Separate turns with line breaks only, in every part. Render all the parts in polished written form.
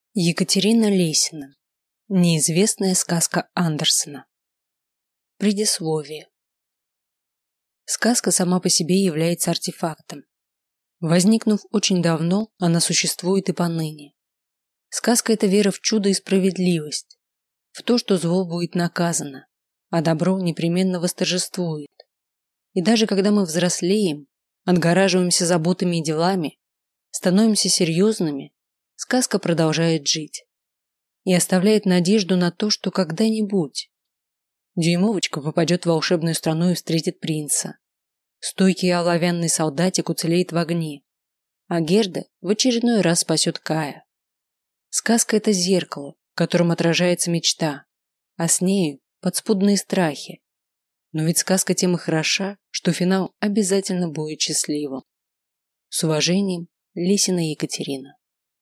Екатерина Лесина. Неизвестная сказка Андерсена. Предисловие. Сказка сама по себе является артефактом. Возникнув очень давно, она существует и поныне. Сказка – это вера в чудо и справедливость, в то, что зло будет наказано, а добро непременно восторжествует. И даже когда мы взрослеем, отгораживаемся заботами и делами, становимся серьезными, сказка продолжает жить и оставляет надежду на то, что когда-нибудь дюймовочка попадет в волшебную страну и встретит принца. Стойкий оловянный солдатик уцелеет в огне, а Герда в очередной раз спасет Кая. Сказка – это зеркало, в котором отражается мечта, а с нею подспудные страхи. Но ведь сказка тем и хороша, что финал обязательно будет счастливым. С уважением, Лесина Екатерина.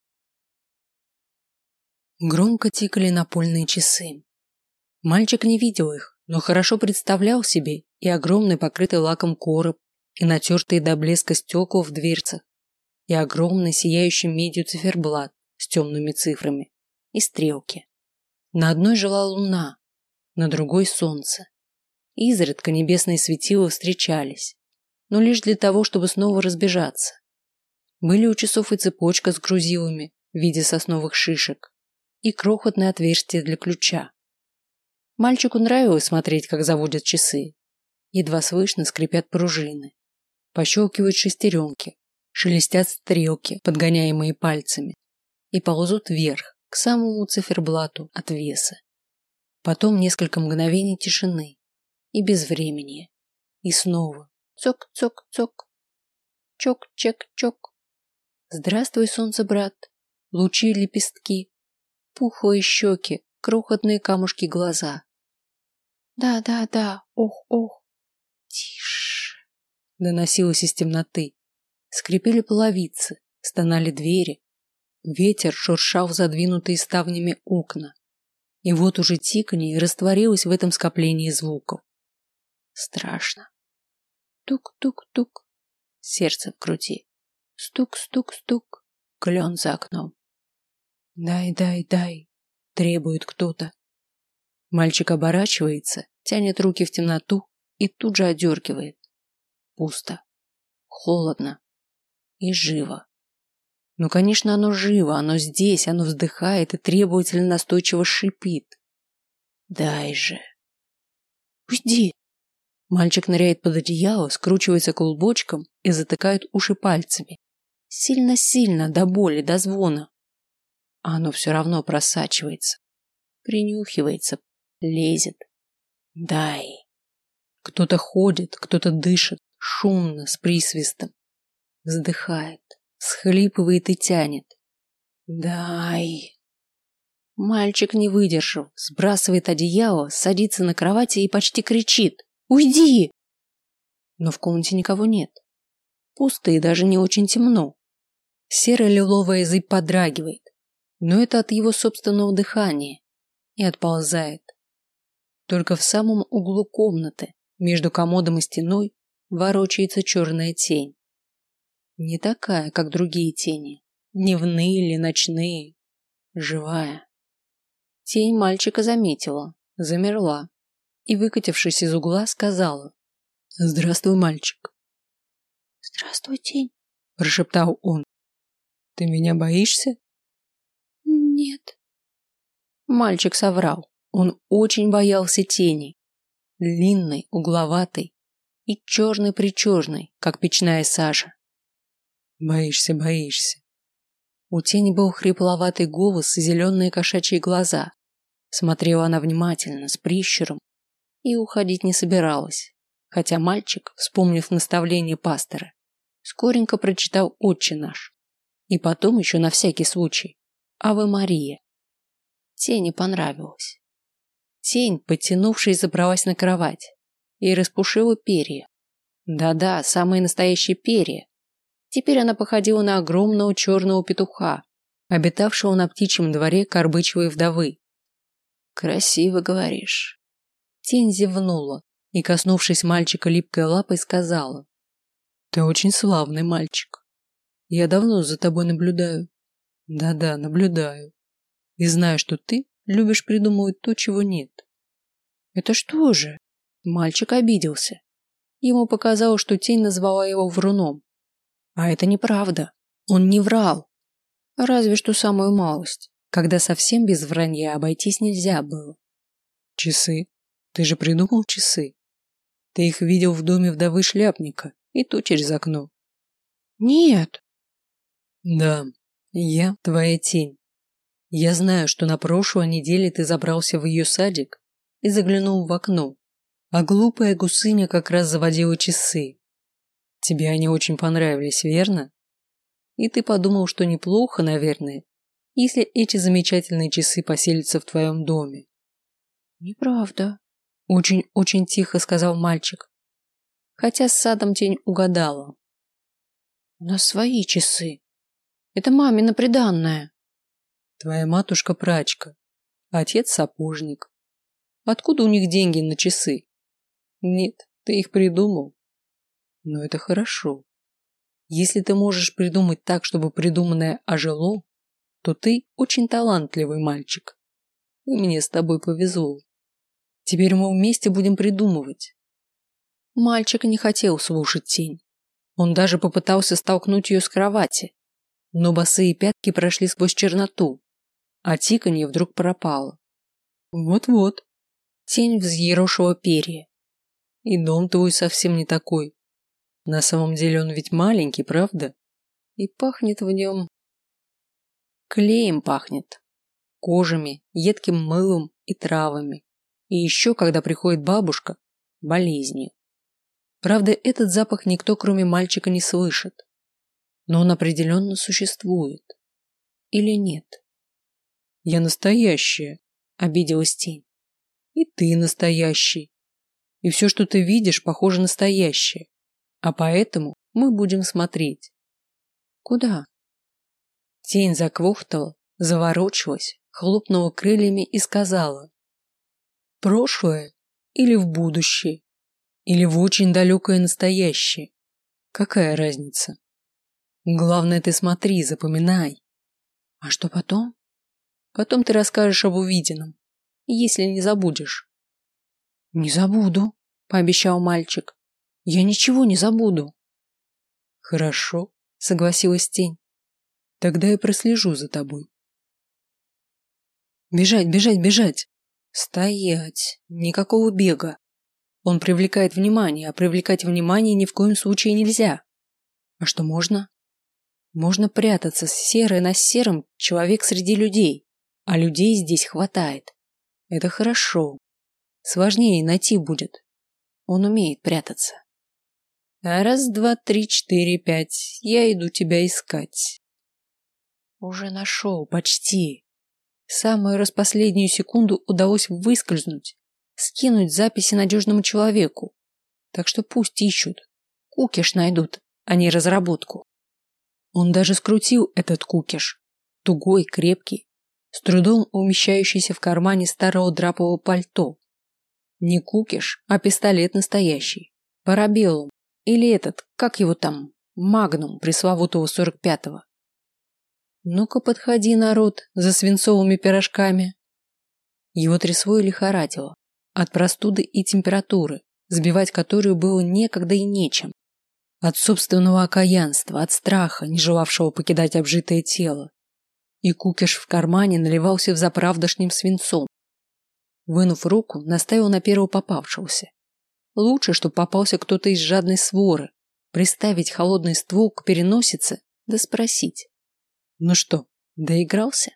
Громко тикали напольные часы. Мальчик не видел их, но хорошо представлял себе и огромный покрытый лаком короб, и натертые до блеска стекла в дверцах, и огромный сияющий медью циферблат с темными цифрами, и стрелки. На одной жила луна, на другой солнце. Изредка небесные светила встречались, но лишь для того, чтобы снова разбежаться. Были у часов и цепочка с грузилами в виде сосновых шишек, и крохотное отверстие для ключа. Мальчику нравилось смотреть, как заводят часы. Едва слышно скрипят пружины, пощелкивают шестеренки, шелестят стрелки, подгоняемые пальцами, и ползут вверх, к самому циферблату отвеса. Потом несколько мгновений тишины и безвременья. И снова цок-цок-цок, чок-чек-чок. Здравствуй, солнце, брат, лучи лепестки, пухлые щеки, крохотные камушки глаза. Да, ох. Тише. Доносилось из темноты. Скрипели половицы, стонали двери. Ветер шуршал в задвинутые ставнями окна. И вот уже тиканье растворилось в этом скоплении звуков. Страшно. Тук-тук-тук. Сердце в груди. Стук-стук-стук. Клен за окном. Дай, требует кто-то. Мальчик оборачивается, тянет руки в темноту и тут же одергивает. Пусто, холодно и живо. Ну, конечно, оно живо, оно здесь, оно вздыхает и требовательно настойчиво шипит. Дай же. Уйди. Мальчик ныряет под одеяло, скручивается клубочком и затыкает уши пальцами. Сильно-сильно, до боли, до звона. А оно все равно просачивается, принюхивается, лезет. Дай. Кто-то ходит, кто-то дышит, шумно, с присвистом. Вздыхает, схлипывает и тянет. Дай. Мальчик, не выдержав, сбрасывает одеяло, садится на кровати и почти кричит. Уйди! Но в комнате никого нет. Пусто и даже не очень темно. Серо-лиловая зыбь подрагивает. Но это от его собственного дыхания, и отползает. Только в самом углу комнаты, между комодом и стеной, ворочается черная тень. Не такая, как другие тени, дневные или ночные, живая. Тень мальчика заметила, замерла и, выкатившись из угла, сказала: «Здравствуй, мальчик». «Здравствуй, тень», – прошептал он. «Ты меня боишься?» «Нет». Мальчик соврал. Он очень боялся тени. Длинной, угловатой и черной-причерной, как печная сажа. «Боишься. У тени был хрипловатый голос и зеленые кошачьи глаза. Смотрела она внимательно, с прищуром, и уходить не собиралась. Хотя мальчик, вспомнив наставление пастора, скоренько прочитал «Отче наш». И потом еще на всякий случай «Аве Мария». Тени понравилось. Тень, подтянувшись, забралась на кровать и распушила перья. Да-да, самые настоящие перья. Теперь она походила на огромного черного петуха, обитавшего на птичьем дворе Карбычевой вдовы. «Красиво, говоришь». Тень зевнула и, коснувшись мальчика липкой лапой, сказала: «Ты очень славный мальчик. Я давно за тобой наблюдаю». «Да-да, наблюдаю. И знаю, что ты любишь придумывать то, чего нет. Это что же? Мальчик обиделся. Ему показалось, что тень назвала его вруном. А это неправда. Он не врал. Разве что самую малость, когда совсем без вранья обойтись нельзя было. Часы. Ты же придумал часы. Ты их видел в доме вдовы шляпника, и то через окно. Нет. Да, я твоя тень. Я знаю, что на прошлой неделе ты забрался в ее садик и заглянул в окно, а глупая гусыня как раз заводила часы. Тебе они очень понравились, верно? И ты подумал, что неплохо, наверное, если эти замечательные часы поселятся в твоем доме. Неправда. Очень-очень тихо сказал мальчик. Хотя с садом тень угадала. У нас свои часы. Это мамина приданное. Твоя матушка прачка, отец сапожник. Откуда у них деньги на часы? Нет, ты их придумал. Но это хорошо. Если ты можешь придумать так, чтобы придуманное ожило, то ты очень талантливый мальчик. И мне с тобой повезло. Теперь мы вместе будем придумывать. Мальчик не хотел слушать тень. Он даже попытался столкнуть ее с кровати, но босые пятки прошли сквозь черноту, а тиканье вдруг пропало. Вот-вот. Тень взъерошила перья. И дом твой совсем не такой. На самом деле он ведь маленький, правда? И пахнет в нем... Клеем пахнет. Кожами, едким мылом и травами. И еще, когда приходит бабушка, болезнью. Правда, этот запах никто, кроме мальчика, не слышит. Но он определенно существует. Или нет? Я настоящая, обиделась тень. И ты настоящий. И все, что ты видишь, похоже настоящее. А поэтому мы будем смотреть. Куда? Тень заквохтала, заворочилась, хлопнула крыльями и сказала. Прошлое или в будущее, или в очень далекое настоящее. Какая разница? Главное, ты смотри, запоминай. А что потом? Потом ты расскажешь об увиденном, если не забудешь. Не забуду, пообещал мальчик. Я ничего не забуду. Хорошо, согласилась тень. Тогда я прослежу за тобой. Бежать, бежать, бежать. Стоять. Никакого бега. Он привлекает внимание, а привлекать внимание ни в коем случае нельзя. А что можно? Можно прятаться серый на сером человек среди людей, а людей здесь хватает. Это хорошо. Сложнее найти будет. Он умеет прятаться. Раз, два, три, четыре, пять. Я иду тебя искать. Уже нашел, почти. Самую распоследнюю секунду удалось выскользнуть, скинуть записи надежному человеку. Так что пусть ищут. Кукиш найдут, а не разработку. Он даже скрутил этот кукиш. Тугой, крепкий, с трудом умещающийся в кармане старого драпового пальто. Не кукиш, а пистолет настоящий. Парабеллум. Или этот, как его там, Магнум пресловутого 45-го. Ну-ка подходи, народ, за свинцовыми пирожками. Его трясло и лихорадило. От простуды и температуры, сбивать которую было некогда и нечем. От собственного окаянства, от страха, не желавшего покидать обжитое тело. И кукиш в кармане наливался взаправдошним свинцом. Вынув руку, наставил на первого попавшегося. Лучше, чтобы попался кто-то из жадной своры, приставить холодный ствол к переносице, да спросить. Ну что, доигрался?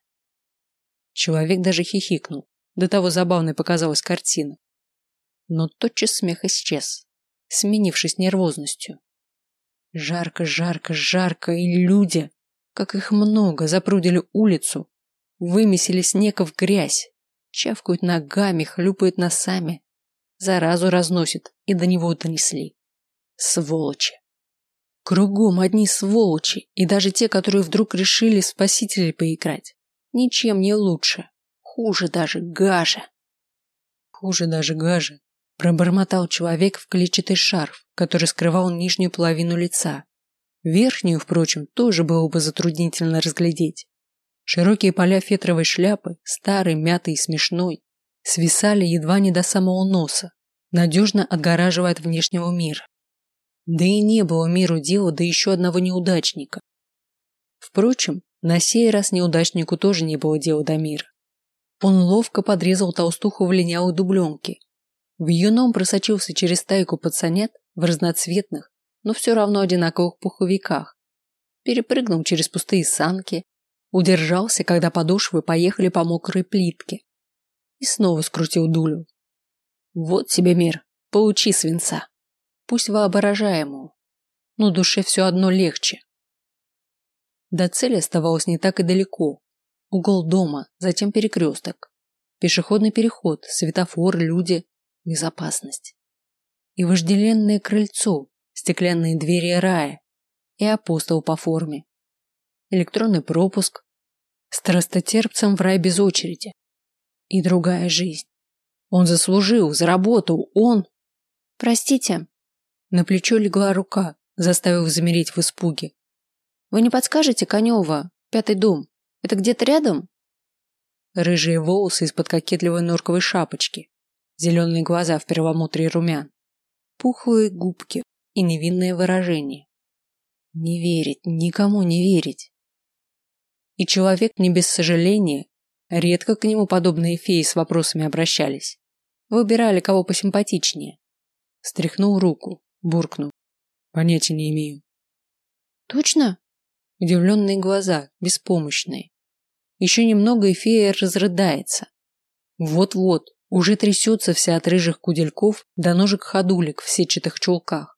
Человек даже хихикнул. До того забавной показалась картина. Но тотчас смех исчез, сменившись нервозностью. Жарко, жарко, жарко, и люди, как их много, запрудили улицу, вымесили снег в грязь, чавкают ногами, хлюпают носами, заразу разносит, и до него донесли. Сволочи. Кругом одни сволочи, и даже те, которые вдруг решили в спасителей поиграть. Ничем не лучше. Хуже даже, гаже. Хуже даже, гаже. Пробормотал человек в клетчатый шарф, который скрывал нижнюю половину лица. Верхнюю, впрочем, тоже было бы затруднительно разглядеть. Широкие поля фетровой шляпы, старой, мятой и смешной, свисали едва не до самого носа, надежно отгораживая от внешнего мира. Да и не было миру дела до еще одного неудачника. Впрочем, на сей раз неудачнику тоже не было дела до мира. Он ловко подрезал толстуху в линялой дубленке. В юном просочился через стайку пацанят в разноцветных, но все равно одинаковых пуховиках. Перепрыгнул через пустые санки, удержался, когда подошвы поехали по мокрой плитке. И снова скрутил дулю. Вот тебе мир, получи свинца. Пусть воображаемого, но душе все одно легче. До цели оставалось не так и далеко. Угол дома, затем перекресток. Пешеходный переход, светофор, люди, безопасность. И вожделенное крыльцо, стеклянные двери рая, и апостол по форме. Электронный пропуск, страстотерпцем в рай без очереди. И другая жизнь. Он заслужил, заработал, он... Простите. На плечо легла рука, заставив замереть в испуге. Вы не подскажете, Конева, 5-й дом? Это где-то рядом? Рыжие волосы из-под кокетливой норковой шапочки, зеленые глаза в перламутре румян, пухлые губки и невинное выражение. Не верить, никому не верить. И человек не без сожаления, редко к нему подобные феи с вопросами обращались. Выбирали кого посимпатичнее. Стряхнул руку, буркнул. Понятия не имею. Точно? Удивленные глаза, беспомощные. Еще немного и фея разрыдается. Вот-вот, уже трясется вся от рыжих кудельков до ножек ходулек в сетчатых чулках.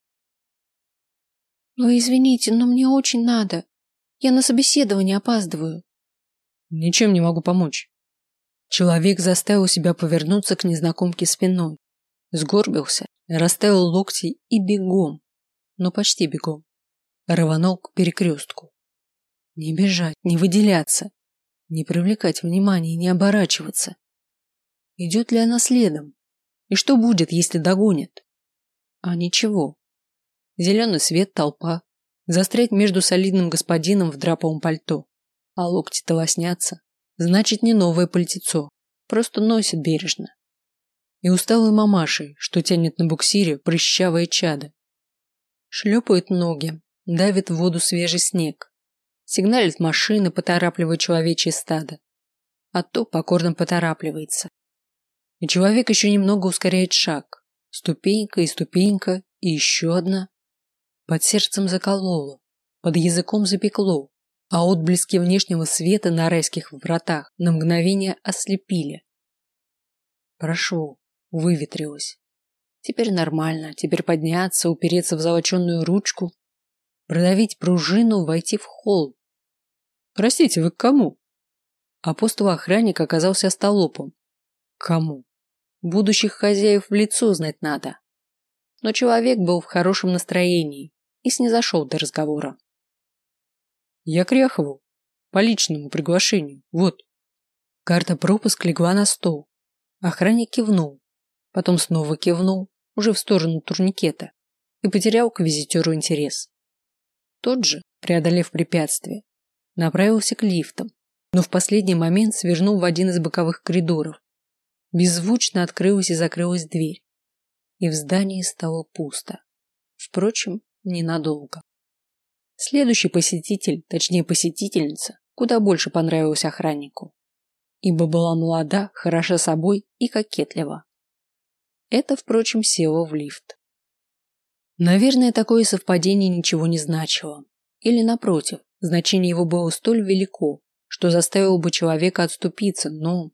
Вы извините, но мне очень надо. Я на собеседование опаздываю. Ничем не могу помочь. Человек заставил себя повернуться к незнакомке спиной. Сгорбился, расставил локти и бегом, но почти бегом, рванул к перекрестку. Не бежать, не выделяться, не привлекать внимания и не оборачиваться. Идет ли она следом? И что будет, если догонит? А ничего. Зеленый свет, толпа. Застрять между солидным господином в драповом пальто. А локти-то лоснятся. Значит, не новое пальтецо. Просто носит бережно. И усталой мамашей, что тянет на буксире прыщавое чадо. Шлепают ноги, давит в воду свежий снег. Сигналит машины, поторапливая человечье стадо. А то покорно поторапливается. И человек еще немного ускоряет шаг. Ступенька и ступенька, и еще одна. Под сердцем закололо, под языком запекло, а отблески внешнего света на райских вратах на мгновение ослепили. Прошло, выветрилось. Теперь нормально, теперь подняться, упереться в золоченую ручку, продавить пружину, войти в холл. Простите, вы к кому? Апостол-охранник оказался остолопом. Кому? Будущих хозяев в лицо знать надо. Но человек был в хорошем настроении и снизошел до разговора. Я к Ряхову. По личному приглашению. Вот. Карта-пропуск легла на стол. Охранник кивнул. Потом снова кивнул, уже в сторону турникета, и потерял к визитеру интерес. Тот же, преодолев препятствие, направился к лифтам, но в последний момент свернул в один из боковых коридоров. Беззвучно открылась и закрылась дверь. И в здании стало пусто. Впрочем, ненадолго. Следующий посетитель, точнее посетительница, куда больше понравилась охраннику, ибо была молода, хороша собой и кокетлива. Это, впрочем, село в лифт. Наверное, такое совпадение ничего не значило. Или, напротив, значение его было столь велико, что заставило бы человека отступиться, но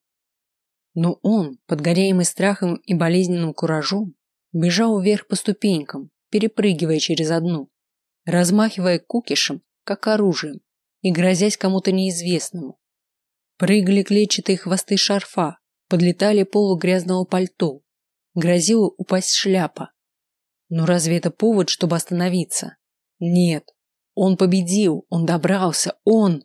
он, подгоряемый страхом и болезненным куражом, бежал вверх по ступенькам, перепрыгивая через одну, размахивая кукишем, как оружием, и грозясь кому-то неизвестному. Прыгали клетчатые хвосты шарфа, подлетали полы грязного пальто, грозила упасть шляпа. Но разве это повод, чтобы остановиться? Нет. Он победил, он добрался, он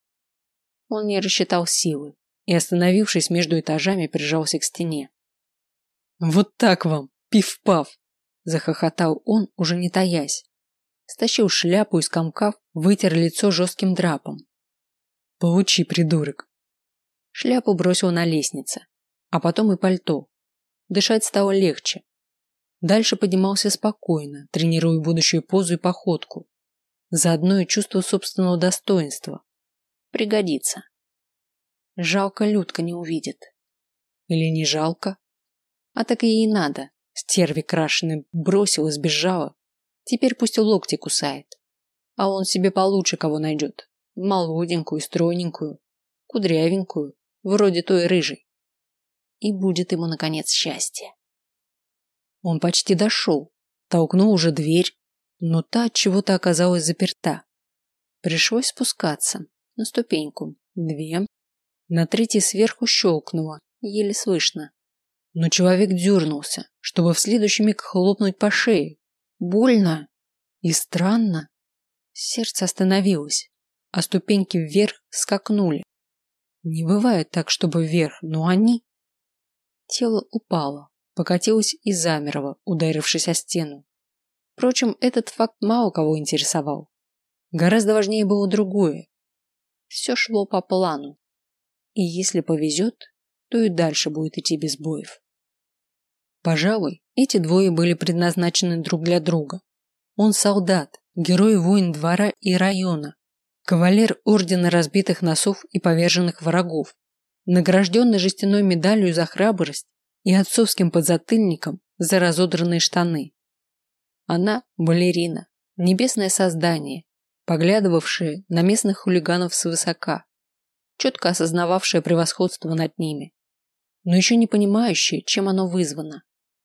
не рассчитал силы и, остановившись между этажами, прижался к стене. Вот так вам, пиф-паф, захохотал он, уже не таясь. Стащил шляпу и, скомкав, вытер лицо жестким драпом. Получи, придурок. Шляпу бросил на лестнице, а потом и пальто. Дышать стало легче. Дальше поднимался спокойно, тренируя будущую позу и походку. Заодно и чувство собственного достоинства. Пригодится. Жалко, Людка не увидит. Или не жалко? А так ей и надо. Стерви крашеной бросила, сбежала. Теперь пусть и локти кусает. А он себе получше кого найдет. Молоденькую, стройненькую, кудрявенькую, вроде той рыжей. И будет ему, наконец, счастье. Он почти дошел, толкнул уже дверь, но та от чего-то оказалась заперта. Пришлось спускаться на ступеньку, 2, на 3 сверху щелкнуло, еле слышно. Но человек дернулся, чтобы в следующий миг хлопнуть по шее. Больно и странно. Сердце остановилось, а ступеньки вверх скакнули. Не бывает так, чтобы вверх, но они... Тело упало, покатилось и замерло, ударившись о стену. Впрочем, этот факт мало кого интересовал. Гораздо важнее было другое. Все шло по плану. И если повезет, то и дальше будет идти без боев. Пожалуй, эти двое были предназначены друг для друга. Он солдат, герой-воин двора и района, кавалер ордена разбитых носов и поверженных врагов, награжденный жестяной медалью за храбрость и отцовским подзатыльником за разодранные штаны. Она – балерина, небесное создание, поглядывавшее на местных хулиганов свысока, четко осознававшее превосходство над ними, но еще не понимающее, чем оно вызвано.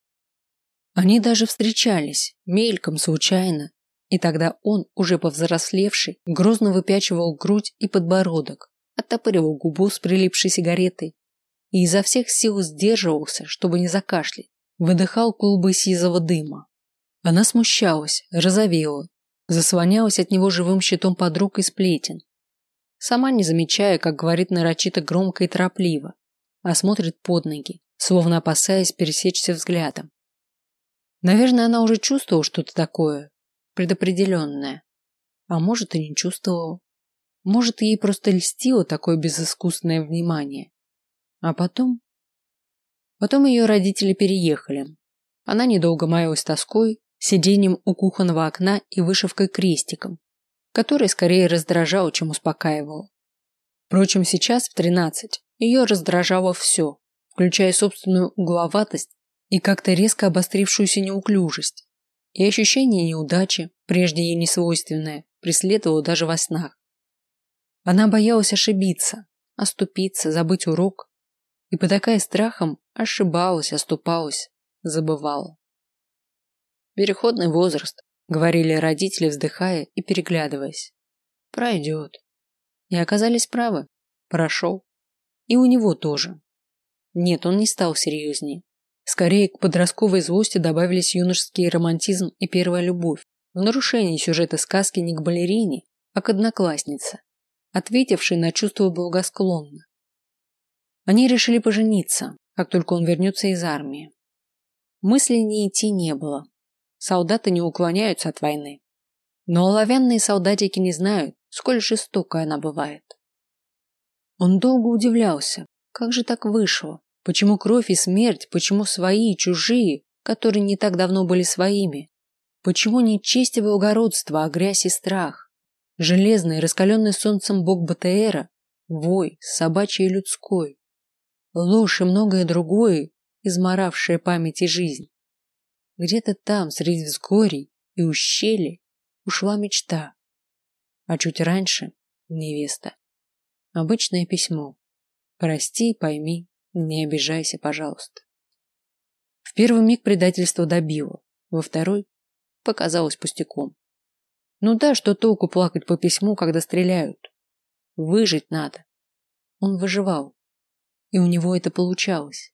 Они даже встречались, мельком, случайно, и тогда он, уже повзрослевший, грозно выпячивал грудь и подбородок, оттопыривал губу с прилипшей сигаретой и изо всех сил сдерживался, чтобы не закашлять, выдыхал клубы сизого дыма. Она смущалась, розовела, заслонялась от него живым щитом подруг и сплетен, сама не замечая, как говорит нарочито громко и торопливо, а смотрит под ноги, словно опасаясь пересечься взглядом. Наверное, она уже чувствовала что-то такое, предопределенное. А может, и не чувствовала. Может, ей просто льстило такое безыскусное внимание. А потом... Потом ее родители переехали. Она недолго маялась тоской, сиденьем у кухонного окна и вышивкой крестиком, который скорее раздражал, чем успокаивал. Впрочем, сейчас, в 13, ее раздражало все, включая собственную угловатость и как-то резко обострившуюся неуклюжесть. И ощущение неудачи, прежде ей несвойственное, преследовало даже во снах. Она боялась ошибиться, оступиться, забыть урок, и, потакая страхом, ошибалась, оступалась, забывала. «Переходный возраст», — говорили родители, вздыхая и переглядываясь. «Пройдет». И оказались правы. Прошел. И у него тоже. Нет, он не стал серьезнее. Скорее, к подростковой злости добавились юношеский романтизм и первая любовь, в нарушении сюжета сказки не к балерине, а к однокласснице, ответившей на чувство благосклонно. Они решили пожениться, как только он вернется из армии. Мысли не идти не было. Солдаты не уклоняются от войны. Но оловянные солдатики не знают, сколь жестокой она бывает. Он долго удивлялся, как же так вышло. Почему кровь и смерть, почему свои и чужие, которые не так давно были своими? Почему не честь и благородство, а грязь и страх? Железный, раскаленный солнцем бог БТРа, вой, собачий и людской. Ложь и многое другое, изморавшее память и жизнь. Где-то там, среди взгорий и ущелий, ушла мечта. А чуть раньше – невеста. Обычное письмо. Прости, пойми. Не обижайся, пожалуйста. В первый миг предательство добило, во второй показалось пустяком. Ну да, что толку плакать по письму, когда стреляют? Выжить надо. Он выживал, и у него это получалось.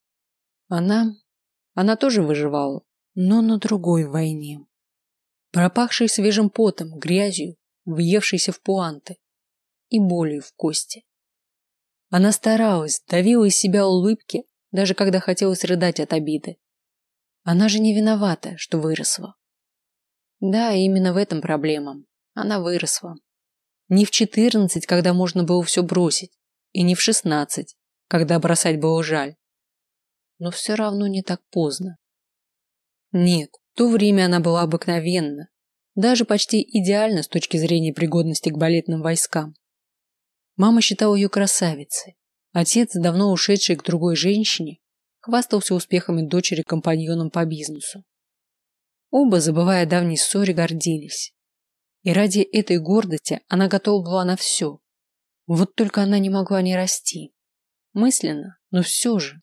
Она тоже выживала, но на другой войне. Пропахшей свежим потом, грязью, въевшейся в пуанты и болью в кости. Она старалась, давила из себя улыбки, даже когда хотелось рыдать от обиды. Она же не виновата, что выросла. Да, именно в этом проблема. Она выросла. Не в 14, когда можно было все бросить, и не в 16, когда бросать было жаль. Но все равно не так поздно. Нет, в то время она была обыкновенна, даже почти идеальна с точки зрения пригодности к балетным войскам. Мама считала ее красавицей. Отец, давно ушедший к другой женщине, хвастался успехами дочери компаньоном по бизнесу. Оба, забывая о давней ссоре, гордились. И ради этой гордости она готова была на все. Вот только она не могла не расти. Мысленно, но все же.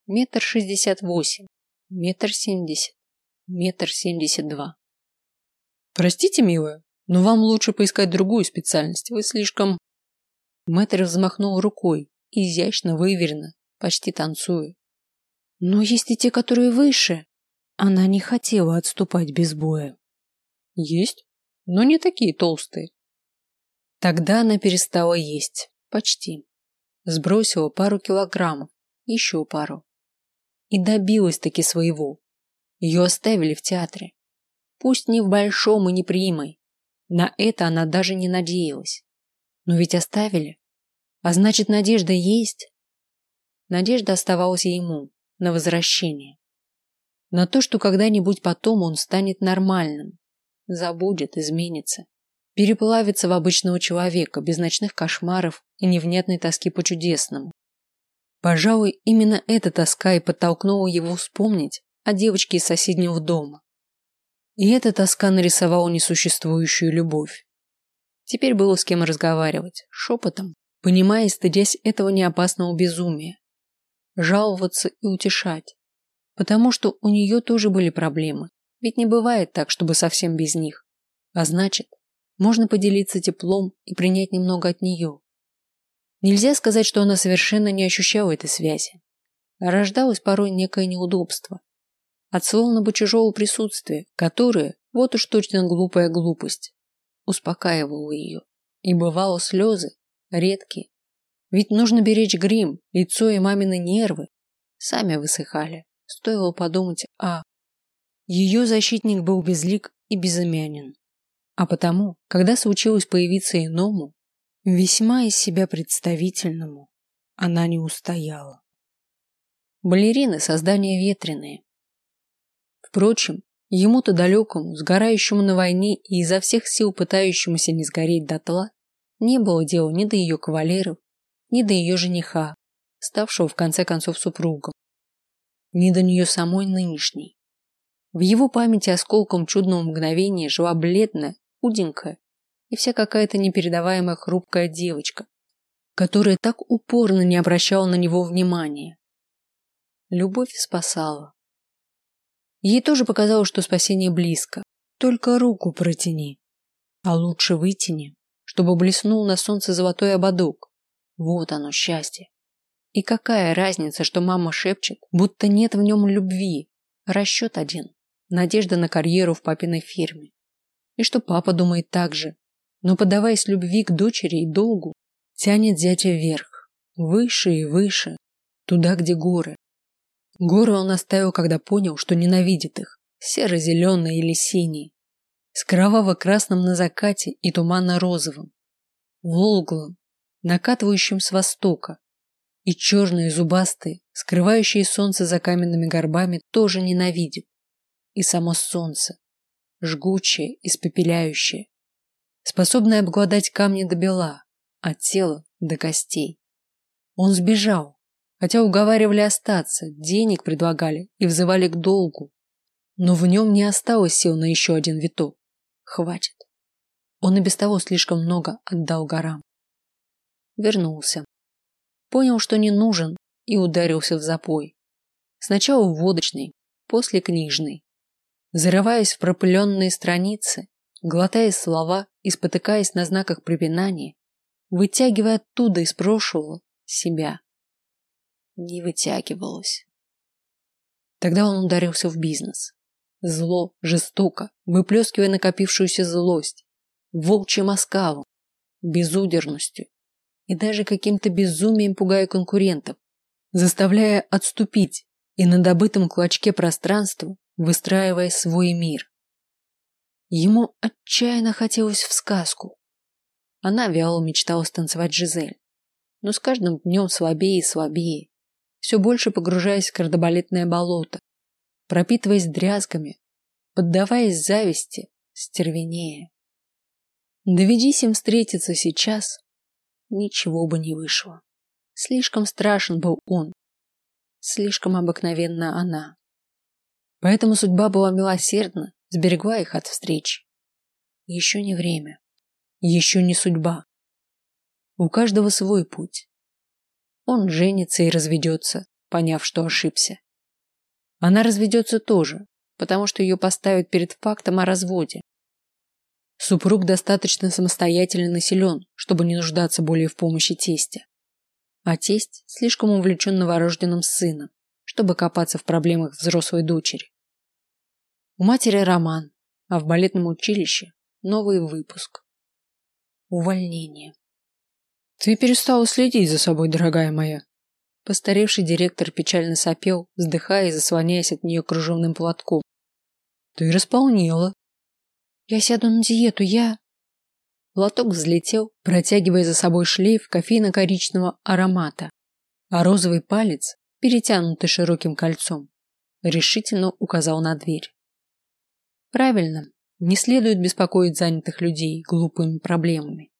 1,68 м, 1,70 м, 1,72 м. Простите, милая, но вам лучше поискать другую специальность. Вы слишком... Мэтр взмахнул рукой, изящно, выверенно, почти танцуя. Но есть и те, которые выше. Она не хотела отступать без боя. Есть, но не такие толстые. Тогда она перестала есть. Почти. Сбросила пару килограммов, еще пару. И добилась-таки своего. Ее оставили в театре. Пусть не в большом и не примой. На это она даже не надеялась. Но ведь оставили. А значит, надежда есть. Надежда оставалась ему на возвращение. На то, что когда-нибудь потом он станет нормальным. Забудет, изменится. Переплавится в обычного человека, без ночных кошмаров и невнятной тоски по чудесному. Пожалуй, именно эта тоска и подтолкнула его вспомнить о девочке из соседнего дома. И эта тоска нарисовала несуществующую любовь. Теперь было с кем разговаривать, шепотом, понимая и стыдясь этого неопасного безумия. Жаловаться и утешать. Потому что у нее тоже были проблемы. Ведь не бывает так, чтобы совсем без них. А значит, можно поделиться теплом и принять немного от нее. Нельзя сказать, что она совершенно не ощущала этой связи. Рождалось порой некое неудобство. От словно бы чужого присутствия, которое, вот уж точно глупая глупость, успокаивало ее. И бывало слезы, редкие. Ведь нужно беречь грим, лицо и мамины нервы. Сами высыхали. Стоило подумать, ее защитник был безлик и безымянен. А потому, когда случилось появиться иному, весьма из себя представительному, она не устояла. Балерины – создания ветреные. Впрочем, ему-то далекому, сгорающему на войне и изо всех сил пытающемуся не сгореть дотла, не было дела ни до ее кавалеров, ни до ее жениха, ставшего в конце концов супругом, ни до нее самой нынешней. В его памяти осколком чудного мгновения жила бледная, худенькая и вся какая-то непередаваемая хрупкая девочка, которая так упорно не обращала на него внимания. Любовь спасала. Ей тоже показалось, что спасение близко. Только руку протяни, а лучше вытяни, чтобы блеснул на солнце золотой ободок. Вот оно, счастье. И какая разница, что мама шепчет, будто нет в нем любви, расчет один, надежда на карьеру в папиной фирме. И что папа думает так же, но, поддаваясь любви к дочери и долгу, тянет зятя вверх, выше и выше, туда, где горы. Горы он оставил, когда понял, что ненавидит их, серо-зеленые или синие, с кроваво-красным на закате и туманно-розовым, волглым, накатывающим с востока, и черные зубастые, скрывающие солнце за каменными горбами, тоже ненавидит. И само солнце, жгучее, испепеляющее, способное обглодать камни до бела, от тела до костей. Он сбежал, хотя уговаривали остаться, денег предлагали и взывали к долгу, но в нем не осталось сил на еще один виток. Хватит. Он и без того слишком много отдал горам. Вернулся. Понял, что не нужен, и ударился в запой. Сначала в водочный, после книжный. Зарываясь в пропыленные страницы, глотая слова и спотыкаясь на знаках препинания, вытягивая оттуда из прошлого себя. Не вытягивалось. Тогда он ударился в бизнес. Зло, жестоко, выплескивая накопившуюся злость, волчьим оскалом, безудержностью и даже каким-то безумием пугая конкурентов, заставляя отступить и на добытом клочке пространства выстраивая свой мир. Ему отчаянно хотелось в сказку. Она вяло мечтала станцевать Жизель, но с каждым днем слабее и слабее, все больше погружаясь в кардебалетное болото, пропитываясь дрязгами, поддаваясь зависти, стервенея. Доведись им встретиться сейчас, ничего бы не вышло. Слишком страшен был он, слишком обыкновенна она. Поэтому судьба была милосердна, сберегла их от встречи. Еще не время, еще не судьба. У каждого свой путь. Он женится и разведется, поняв, что ошибся. Она разведется тоже, потому что ее поставят перед фактом о разводе. Супруг достаточно самостоятельно и силен, чтобы не нуждаться более в помощи тестя. А тесть слишком увлечен новорожденным сыном, чтобы копаться в проблемах взрослой дочери. У матери роман, а в балетном училище новый выпуск. Увольнение. Ты перестала следить за собой, дорогая моя. Постаревший директор печально сопел, вздыхая и заслоняясь от нее кружевным платком. Ты располнела. Я сяду на диету, Платок взлетел, протягивая за собой шлейф кофейно-коричневого аромата, а розовый палец, перетянутый широким кольцом, решительно указал на дверь. Правильно, не следует беспокоить занятых людей глупыми проблемами.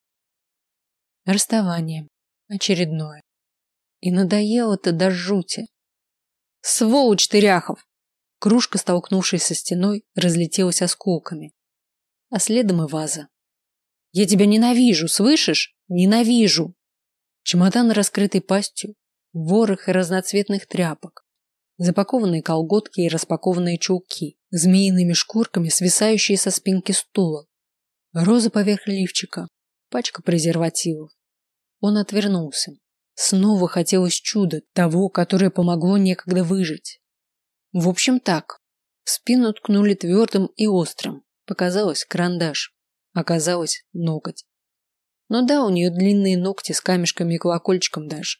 Расставание. Очередное. И надоело-то до жути. Сволочь ты, Ряхов! Кружка, столкнувшись со стеной, разлетелась осколками, а следом и ваза. Я тебя ненавижу, слышишь? Ненавижу! Чемодан, раскрытый пастью, ворох и разноцветных тряпок, запакованные колготки и распакованные чулки, змеиными шкурками, свисающие со спинки стула, роза поверх лифчика, пачка презервативов. Он отвернулся. Снова хотелось чуда, того, которое помогло некогда выжить. В общем, так. В спину ткнули твердым и острым. Показалось карандаш. Оказалось ноготь. Но да, у нее длинные ногти с камешками и колокольчиком даже.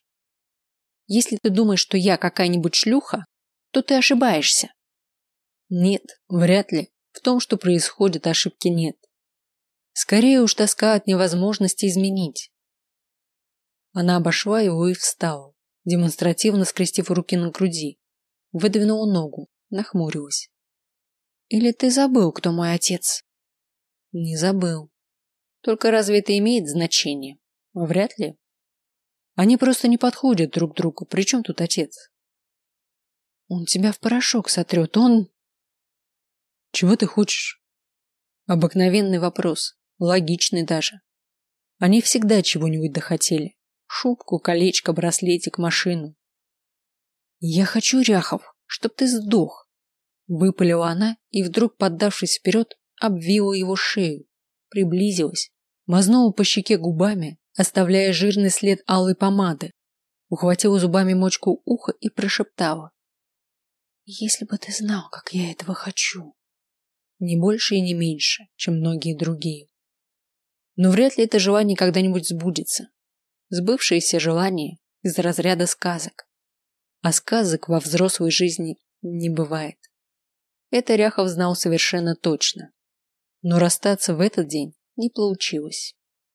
Если ты думаешь, что я какая-нибудь шлюха, то ты ошибаешься. Нет, вряд ли. В том, что происходит, ошибки нет. Скорее уж тоска от невозможности изменить. Она обошла его и встала, демонстративно скрестив руки на груди, выдвинула ногу, нахмурилась. Или ты забыл, кто мой отец? Не забыл. Только разве это имеет значение? Вряд ли. Они просто не подходят друг другу. При чем тут отец? Он тебя в порошок сотрет. Чего ты хочешь? Обыкновенный вопрос. Логичный даже. Они всегда чего-нибудь дохотели. Шубку, колечко, браслетик, машину. Я хочу, Ряхов, чтоб ты сдох. Выпалила она и, вдруг поддавшись вперед, обвила его шею, приблизилась, мазнула по щеке губами, оставляя жирный след алой помады, ухватила зубами мочку уха и прошептала. Если бы ты знал, как я этого хочу. Не больше и не меньше, чем многие другие. Но вряд ли это желание когда-нибудь сбудется. Сбывшиеся желания из разряда сказок. А сказок во взрослой жизни не бывает. Это Ряхов знал совершенно точно. Но расстаться в этот день не получилось.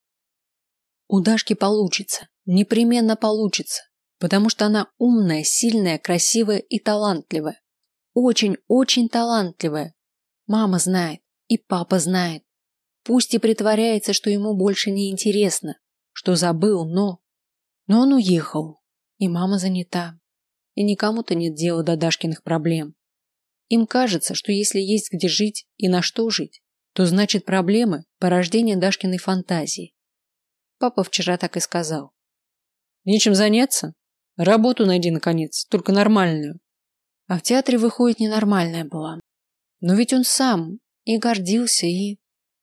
У Дашки получится, непременно получится, потому что она умная, сильная, красивая и талантливая. Очень-очень талантливая. Мама знает, и папа знает. Пусть и притворяется, что ему больше не интересно, что забыл, но он уехал, и мама занята, и никому-то нет дела до Дашкиных проблем. Им кажется, что если есть где жить и на что жить, то значит проблемы – порождение Дашкиной фантазии. Папа вчера так и сказал. Нечем заняться? Работу найди, наконец, только нормальную. А в театре, выходит, ненормальная была. Но ведь он сам и гордился, и...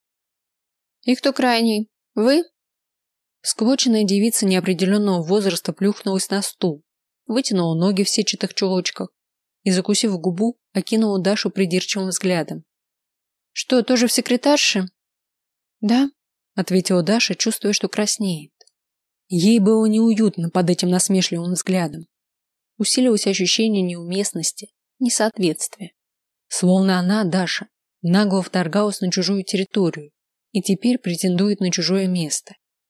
И кто крайний? Вы? Склоченная девица неопределенного возраста плюхнулась на стул, вытянула ноги в сетчатых чулочках и, закусив губу, окинула Дашу придирчивым взглядом. Что, тоже в секретарше? Да, ответила Даша, чувствуя, что краснеет. Ей было неуютно под этим насмешливым взглядом. Усилилось ощущение неуместности, несоответствия. Словно она, Даша, нагло вторгалась на чужую территорию и теперь претендует на чужое место.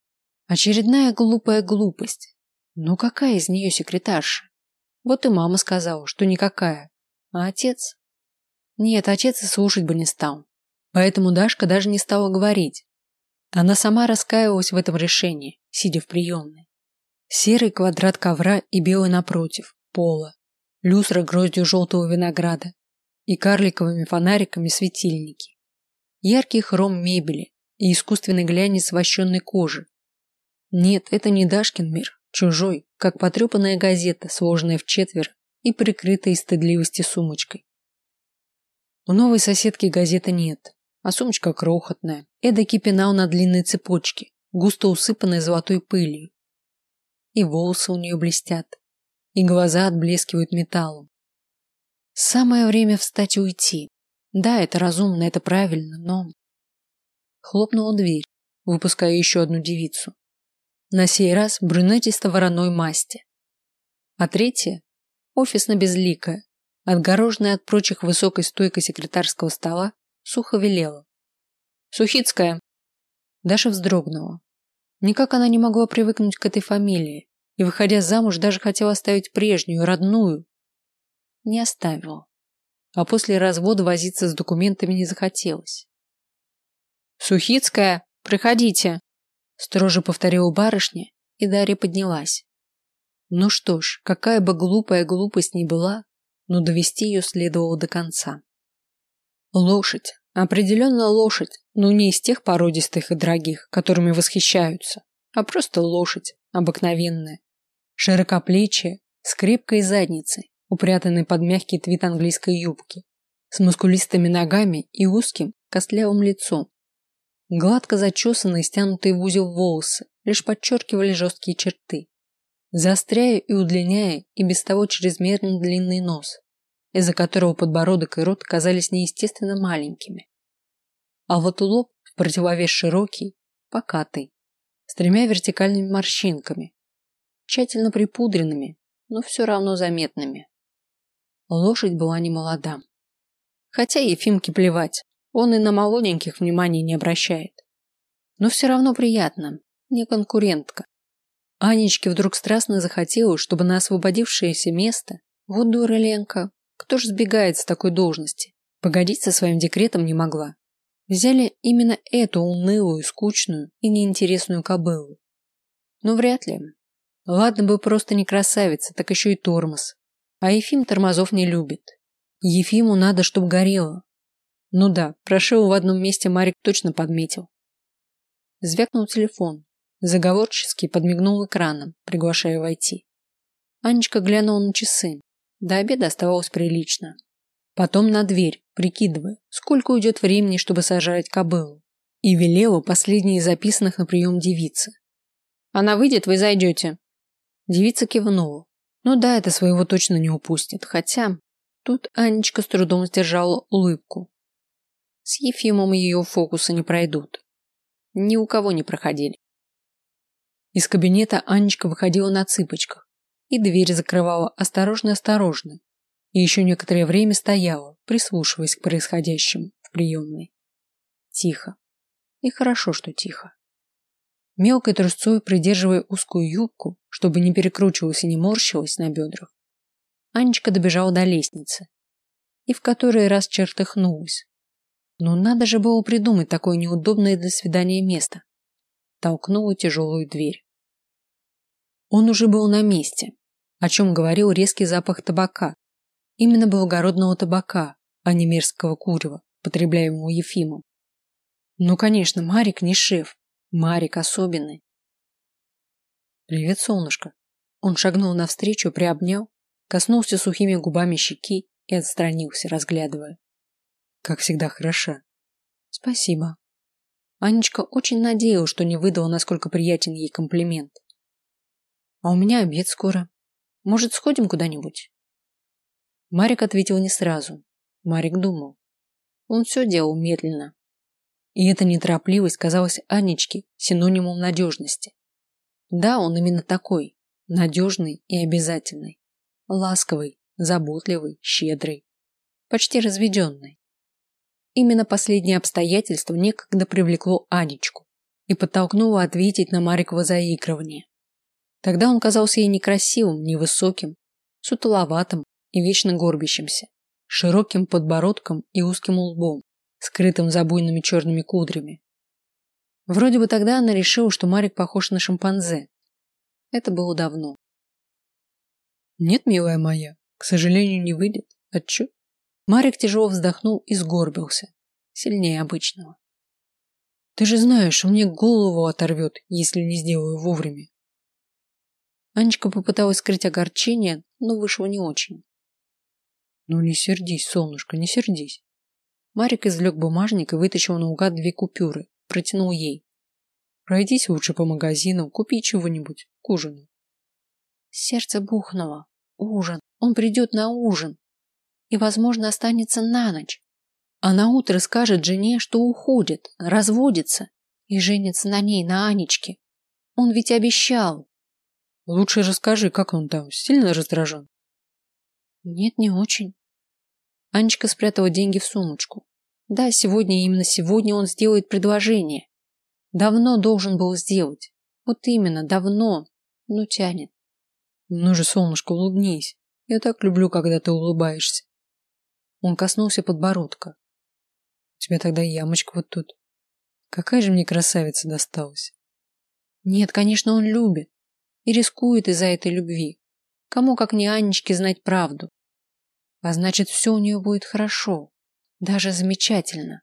Очередная глупая глупость. Ну какая из нее секретарша? Вот и мама сказала, что никакая. А отец? Нет, отец и слушать бы не стал. Поэтому Дашка даже не стала говорить. Она сама раскаивалась в этом решении, сидя в приемной. Серый квадрат ковра и белый напротив, пола, люстра гроздью желтого винограда и карликовыми фонариками светильники. Яркий хром мебели и искусственный глянец вощенной кожи. Нет, это не Дашкин мир, чужой, как потрепанная газета, сложенная вчетверо и прикрытая из стыдливости сумочкой. У новой соседки газеты нет, а сумочка крохотная, эдакий пенал на длинной цепочке, густо усыпанной золотой пылью. И волосы у нее блестят, и глаза отблескивают металлом. Самое время встать и уйти. Да, это разумно, это правильно, но... Хлопнула дверь, выпуская еще одну девицу. На сей раз брюнетисто-вороной масти. А третья – офисно-безликая, отгороженная от прочих высокой стойкой секретарского стола, сухо велела. «Сухицкая!» Даша вздрогнула. Никак она не могла привыкнуть к этой фамилии и, выходя замуж, даже хотела оставить прежнюю, родную. Не оставила. А после развода возиться с документами не захотелось. «Сухицкая, приходите!» Строже повторила барышня, и Дарья поднялась. Ну что ж, какая бы глупая глупость ни была, но довести ее следовало до конца. Лошадь, определенно лошадь, но не из тех породистых и дорогих, которыми восхищаются, а просто лошадь, обыкновенная, широкоплечья, с крепкой задницей, упрятанной под мягкий твид английской юбки, с мускулистыми ногами и узким, костлявым лицом. Гладко зачесанные, стянутые в узел волосы лишь подчеркивали жесткие черты, заостряя и удлиняя и без того чрезмерно длинный нос, из-за которого подбородок и рот казались неестественно маленькими. А вот лоб, в противовес широкий, покатый, с тремя вертикальными морщинками, тщательно припудренными, но все равно заметными. Лошадь была не молода. Хотя Ефимке плевать, он и на молоденьких внимания не обращает. Но все равно приятно, не конкурентка. Анечке вдруг страстно захотелось, чтобы на освободившееся место, вот дура Ленка, кто ж сбегает с такой должности, погодить со своим декретом не могла. Взяли именно эту унылую, скучную и неинтересную кобылу. Но вряд ли. Ладно бы просто не красавица, так еще и тормоз. А Ефим тормозов не любит. Ефиму надо, чтоб горело. Ну да, прошил в одном месте Марик точно подметил. Звякнул телефон. Заговорчески подмигнул экраном, приглашая войти. Анечка глянула на часы. До обеда оставалось прилично. Потом на дверь, прикидывая, сколько уйдет времени, чтобы сожрать кобылу. И велела последней из записанных на прием девицы. «Она выйдет, вы зайдете». Девица кивнула. Ну да, это своего точно не упустит. Хотя тут Анечка с трудом сдержала улыбку. С Ефимом ее фокусы не пройдут. Ни у кого не проходили. Из кабинета Анечка выходила на цыпочках, и дверь закрывала осторожно-осторожно, и еще некоторое время стояла, прислушиваясь к происходящему в приемной. Тихо. И хорошо, что тихо. Мелкой трусцой, придерживая узкую юбку, чтобы не перекручивалась и не морщилась на бедрах, Анечка добежала до лестницы и в который раз чертыхнулась. Но надо же было придумать такое неудобное для свидания место. Толкнула тяжелую дверь. Он уже был на месте, о чем говорил резкий запах табака. Именно благородного табака, а не мерзкого курева, потребляемого Ефимом. Ну, конечно, Марик не шеф. Марик особенный. «Привет, солнышко». Он шагнул навстречу, приобнял, коснулся сухими губами щеки и отстранился, разглядывая. Как всегда хороша. Спасибо. Анечка очень надеялась, что не выдала, насколько приятен ей комплимент. А у меня обед скоро. Может, сходим куда-нибудь? Марик ответил не сразу. Марик думал. Он все делал медленно. И эта неторопливость казалась Анечке синонимом надежности. Да, он именно такой. Надежный и обязательный. Ласковый, заботливый, щедрый. Почти разведенный. Именно последнее обстоятельство некогда привлекло Анечку. и подтолкнула ответить на Мариково заигрывание. Тогда он казался ей некрасивым, невысоким, сутуловатым и вечно горбящимся, широким подбородком и узким лбом, скрытым за буйными черными кудрями. Вроде бы тогда она решила, что Марик похож на шимпанзе. Это было давно. Нет, милая моя, к сожалению, не выйдет. Отчет. Марик тяжело вздохнул и сгорбился, сильнее обычного. Ты же знаешь, мне голову оторвет, если не сделаю вовремя. Анечка попыталась скрыть огорчение, но вышло не очень. Ну не сердись, солнышко, не сердись. Марик извлек бумажник и вытащил наугад 2 купюры, протянул ей. Пройдись лучше по магазинам, купи чего-нибудь к ужину. Сердце бухнуло. Ужин. Он придет на ужин. И, возможно, останется на ночь. А на утро скажет жене, что уходит, разводится и женится на ней, на Анечке. Он ведь обещал. Лучше расскажи, как он там, сильно раздражен? Нет, не очень. Анечка спрятала деньги в сумочку. Да, сегодня, именно сегодня он сделает предложение. Давно должен был сделать. Вот именно, давно. Но тянет. Ну же, солнышко, улыбнись. Я так люблю, когда ты улыбаешься. Он коснулся подбородка. У тебя тогда ямочка вот тут. Какая же мне красавица досталась. Нет, конечно, он любит. И рискует из-за этой любви. Кому, как не Анечке, знать правду. А значит, все у нее будет хорошо. Даже замечательно.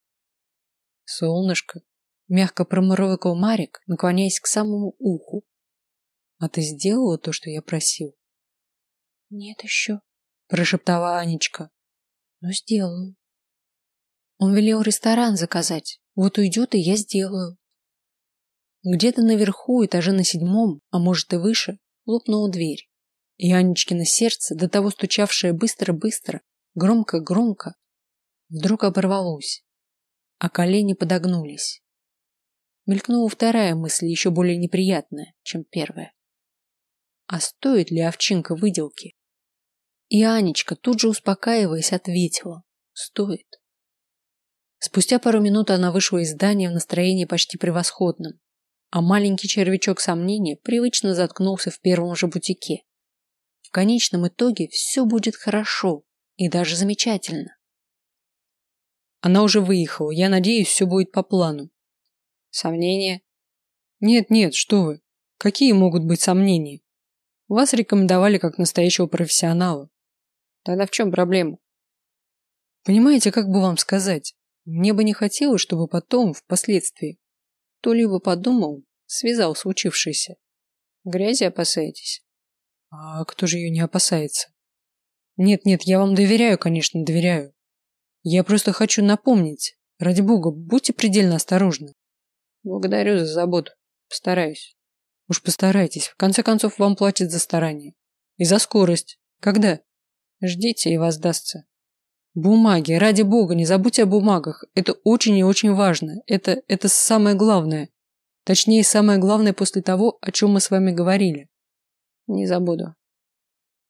Солнышко, мягко промурлыкал Марик, наклоняясь к самому уху. А ты сделала то, что я просил? Нет еще, прошептала Анечка. Но сделаю. Он велел ресторан заказать. Вот уйдет, и я сделаю. Где-то наверху, этаже на 7, а может и выше, хлопнула дверь. И Анечкино сердце, до того стучавшее быстро-быстро, громко-громко, вдруг оборвалось, а колени подогнулись. Мелькнула вторая мысль, еще более неприятная, чем первая. А стоит ли овчинка выделки? И Анечка, тут же успокаиваясь, ответила: стоит. Спустя пару минут она вышла из здания в настроении почти превосходном, а маленький червячок сомнения привычно заткнулся в первом же бутике. В конечном итоге все будет хорошо и даже замечательно. Она уже выехала, я надеюсь, все будет по плану. Сомнения? Нет, что вы. Какие могут быть сомнения? Вас рекомендовали как настоящего профессионала. Тогда в чем проблема? Понимаете, как бы вам сказать? Мне бы не хотелось, чтобы потом, впоследствии, кто-либо подумал, связал случившееся. Грязи опасаетесь? А кто же ее не опасается? Нет, я вам доверяю, конечно, доверяю. Я просто хочу напомнить, ради бога, будьте предельно осторожны. Благодарю за заботу. Постараюсь. Уж постарайтесь. В конце концов, вам платят за старание. И за скорость. Когда? Ждите, и воздастся. Бумаги. Ради бога, не забудьте о бумагах. Это очень и очень важно. Это самое главное. Точнее, самое главное после того, о чем мы с вами говорили. Не забуду.